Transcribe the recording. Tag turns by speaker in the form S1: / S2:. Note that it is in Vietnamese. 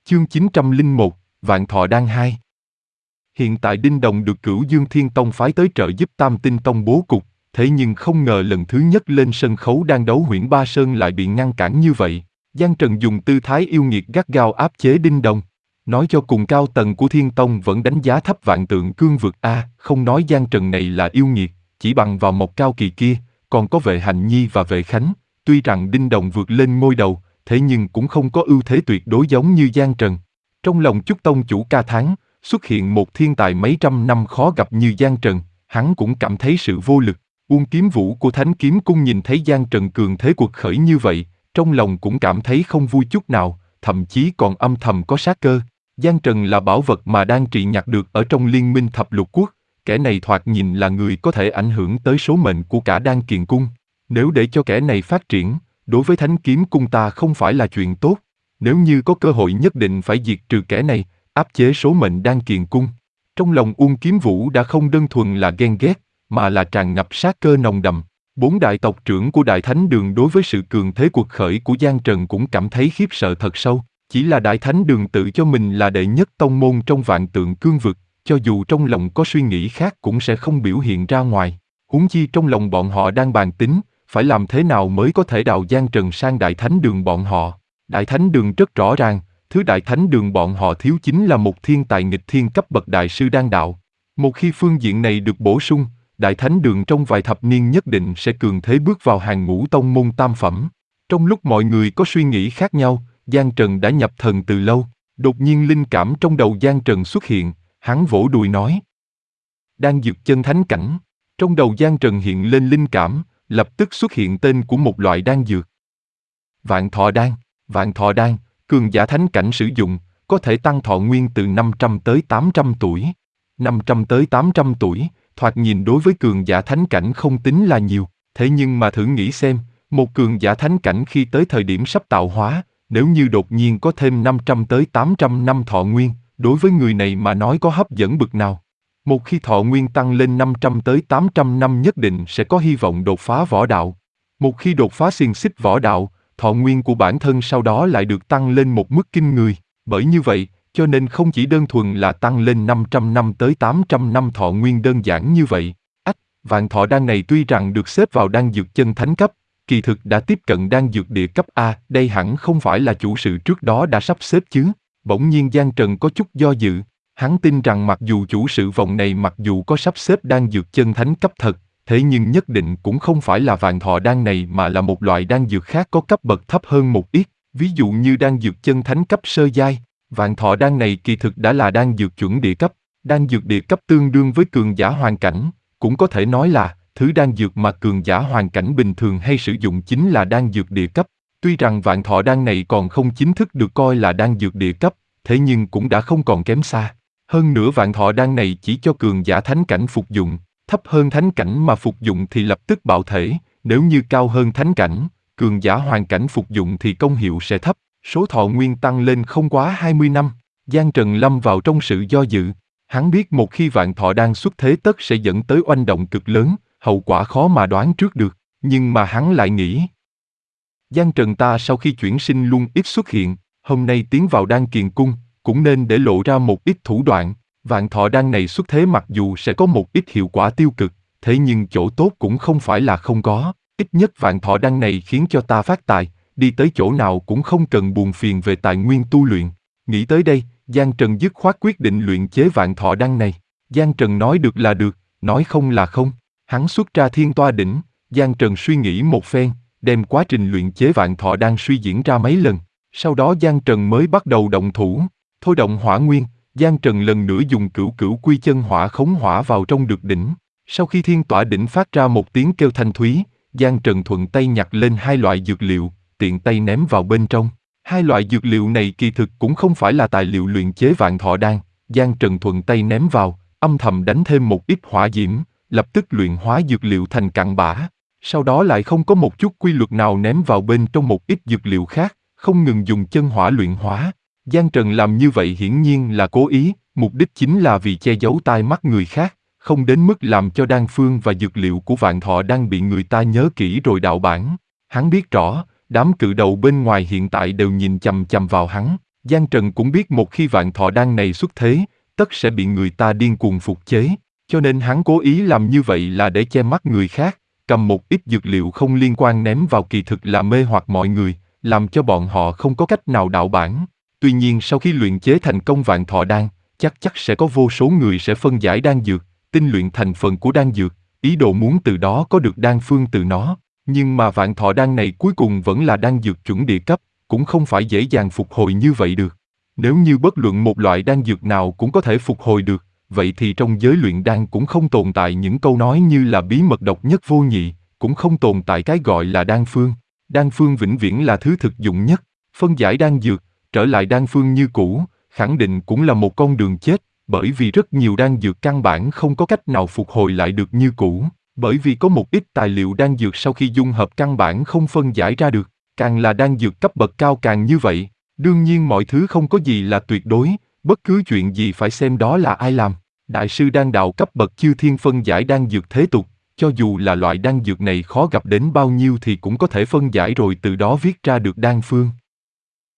S1: Chương 901, Vạn Thọ Đan 2. Hiện tại Đinh Đồng được Cửu Dương Thiên Tông phái tới trợ giúp Tam Tinh Tông bố cục, thế nhưng không ngờ lần thứ nhất lên sân khấu đang đấu Huyễn Ba Sơn lại bị ngăn cản như vậy. Giang Trần dùng tư thái yêu nghiệt gắt gao áp chế Đinh Đồng. Nói cho cùng cao tầng của Thiên Tông vẫn đánh giá thấp Vạn Tượng Cương vực không nói Giang Trần này là yêu nghiệt, chỉ bằng vào Mộc Cao Kỳ kia, còn có Vệ Hành Nhi và Vệ Khánh, tuy rằng Đinh Đồng vượt lên ngôi đầu, thế nhưng cũng không có ưu thế tuyệt đối giống như Giang Trần. Trong lòng Chúc Tông chủ ca thán, xuất hiện một thiên tài mấy trăm năm khó gặp như Giang Trần, hắn cũng cảm thấy sự vô lực. Uông Kiếm Vũ của Thánh Kiếm Cung nhìn thấy Giang Trần cường thế quật khởi như vậy, trong lòng cũng cảm thấy không vui chút nào, thậm chí còn âm thầm có sát cơ. Giang Trần là bảo vật mà Đan Trị nhặt được ở trong Liên Minh Thập Lục Quốc, kẻ này thoạt nhìn là người có thể ảnh hưởng tới số mệnh của cả Đan Kiền Cung. Nếu để cho kẻ này phát triển, đối với Thánh Kiếm Cung ta không phải là chuyện tốt. Nếu như có cơ hội nhất định phải diệt trừ kẻ này, áp chế số mệnh Đan Kiền Cung. Trong lòng Uông Kiếm Vũ đã không đơn thuần là ghen ghét, mà là tràn ngập sát cơ nồng đậm. 4 đại tộc trưởng của Đại Thánh Đường đối với sự cường thế quật khởi của Giang Trần cũng cảm thấy khiếp sợ thật sâu. Chỉ là Đại Thánh Đường tự cho mình là đệ nhất tông môn trong Vạn Tượng Cương vực, cho dù trong lòng có suy nghĩ khác cũng sẽ không biểu hiện ra ngoài. Huống chi trong lòng bọn họ đang bàn tính, phải làm thế nào mới có thể đào Giang Trần sang Đại Thánh Đường bọn họ. Đại Thánh Đường rất rõ ràng, thứ Đại Thánh Đường bọn họ thiếu chính là một thiên tài nghịch thiên cấp bậc đại sư đan đạo. Một khi phương diện này được bổ sung, Đại Thánh Đường trong vài thập niên nhất định sẽ cường thế bước vào hàng ngũ tông môn tam phẩm. Trong lúc mọi người có suy nghĩ khác nhau, Giang Trần đã nhập thần từ lâu. Đột nhiên linh cảm trong đầu Giang Trần xuất hiện, hắn vỗ đùi nói: Đan dược chân thánh cảnh. Trong đầu Giang Trần hiện lên linh cảm, lập tức xuất hiện tên của một loại đan dược. Vạn Thọ Đan. Vạn Thọ Đan, cường giả thánh cảnh sử dụng, có thể tăng thọ nguyên từ 500 tới 800 tuổi. 500 tới 800 tuổi, thoạt nhìn đối với cường giả thánh cảnh không tính là nhiều, thế nhưng mà thử nghĩ xem, một cường giả thánh cảnh khi tới thời điểm sắp tạo hóa, nếu như đột nhiên có thêm 500 tới 800 năm thọ nguyên, đối với người này mà nói có hấp dẫn bực nào. Một khi thọ nguyên tăng lên 500 tới 800 năm nhất định sẽ có hy vọng đột phá võ đạo. Một khi đột phá xiềng xích võ đạo, thọ nguyên của bản thân sau đó lại được tăng lên một mức kinh người. Bởi như vậy, cho nên không chỉ đơn thuần là tăng lên 500 năm tới 800 năm thọ nguyên đơn giản như vậy. Vạn Thọ Đan này tuy rằng được xếp vào đan dược chân thánh cấp, kỳ thực đã tiếp cận đan dược địa cấp A, đây hẳn không phải là chủ sự trước đó đã sắp xếp chứ. Bỗng nhiên Giang Trần có chút do dự, hắn tin rằng mặc dù chủ sự vòng này mặc dù có sắp xếp đan dược chân thánh cấp thật, thế nhưng nhất định cũng không phải là Vạn Thọ Đan này mà là một loại đan dược khác có cấp bậc thấp hơn một ít, ví dụ như đan dược chân thánh cấp sơ giai. Vạn Thọ Đan này kỳ thực đã là đan dược chuẩn địa cấp, đan dược địa cấp tương đương với cường giả hoàn cảnh, cũng có thể nói là thứ đan dược mà cường giả hoàn cảnh bình thường hay sử dụng chính là đan dược địa cấp. Tuy rằng Vạn Thọ Đan này còn không chính thức được coi là đan dược địa cấp, thế nhưng cũng đã không còn kém xa. Hơn nữa Vạn Thọ Đan này chỉ cho cường giả thánh cảnh phục dụng, thấp hơn thánh cảnh mà phục dụng thì lập tức bạo thể, nếu như cao hơn thánh cảnh, cường giả hoàn cảnh phục dụng thì công hiệu sẽ thấp, số thọ nguyên tăng lên không quá 20 năm. Giang Trần lâm vào trong sự do dự, hắn biết một khi Vạn Thọ Đan xuất thế tất sẽ dẫn tới oanh động cực lớn, hậu quả khó mà đoán trước được, nhưng mà hắn lại nghĩ. Giang Trần ta sau khi chuyển sinh luôn ít xuất hiện, hôm nay tiến vào Đan Kiền Cung, cũng nên để lộ ra một ít thủ đoạn. Vạn Thọ Đan này xuất thế mặc dù sẽ có một ít hiệu quả tiêu cực, thế nhưng chỗ tốt cũng không phải là không có. Ít nhất Vạn Thọ Đan này khiến cho ta phát tài, đi tới chỗ nào cũng không cần buồn phiền về tài nguyên tu luyện. Nghĩ tới đây, Giang Trần dứt khoát quyết định luyện chế Vạn Thọ Đan này. Giang Trần nói được là được, nói không là không. Hắn xuất ra Thiên Toa Đỉnh, Giang Trần suy nghĩ một phen, đem quá trình luyện chế Vạn Thọ Đan suy diễn ra mấy lần. Sau đó Giang Trần mới bắt đầu động thủ, thôi động hỏa nguyên. Giang Trần lần nữa dùng Cửu Cửu Quy Chân Hỏa khống hỏa vào trong được đỉnh. Sau khi Thiên Tỏa Đỉnh phát ra một tiếng kêu thanh thúy, Giang Trần thuận tay nhặt lên 2 loại dược liệu, tiện tay ném vào bên trong. 2 loại dược liệu này kỳ thực cũng không phải là tài liệu luyện chế Vạn Thọ Đan. Giang Trần thuận tay ném vào, âm thầm đánh thêm một ít hỏa diễm, lập tức luyện hóa dược liệu thành cặn bã. Sau đó lại không có một chút quy luật nào ném vào bên trong một ít dược liệu khác, không ngừng dùng chân hỏa luyện hóa. Giang Trần làm như vậy hiển nhiên là cố ý, mục đích chính là vì che giấu tai mắt người khác, không đến mức làm cho đan phương và dược liệu của Vạn Thọ Đan bị người ta nhớ kỹ rồi đạo bản. Hắn biết rõ, đám cự đầu bên ngoài hiện tại đều nhìn chằm chằm vào hắn, Giang Trần cũng biết một khi vạn thọ đan này xuất thế, tất sẽ bị người ta điên cuồng phục chế, cho nên hắn cố ý làm như vậy là để che mắt người khác, cầm một ít dược liệu không liên quan ném vào kỳ thực là mê hoặc mọi người, làm cho bọn họ không có cách nào đạo bản. Tuy nhiên sau khi luyện chế thành công vạn thọ đan, chắc sẽ có vô số người sẽ phân giải đan dược, tinh luyện thành phần của đan dược, ý đồ muốn từ đó có được đan phương từ nó. Nhưng mà vạn thọ đan này cuối cùng vẫn là đan dược chuẩn địa cấp, cũng không phải dễ dàng phục hồi như vậy được. Nếu như bất luận một loại đan dược nào cũng có thể phục hồi được, vậy thì trong giới luyện đan cũng không tồn tại những câu nói như là bí mật độc nhất vô nhị, cũng không tồn tại cái gọi là đan phương. Đan phương vĩnh viễn là thứ thực dụng nhất, phân giải đan dược, trở lại đan phương như cũ, khẳng định cũng là một con đường chết, bởi vì rất nhiều đan dược căn bản không có cách nào phục hồi lại được như cũ, bởi vì có một ít tài liệu đan dược sau khi dung hợp căn bản không phân giải ra được, càng là đan dược cấp bậc cao càng như vậy. Đương nhiên mọi thứ không có gì là tuyệt đối, bất cứ chuyện gì phải xem đó là ai làm. Đại sư đan đạo cấp bậc chư thiên phân giải đan dược thế tục, cho dù là loại đan dược này khó gặp đến bao nhiêu thì cũng có thể phân giải rồi từ đó viết ra được đan phương.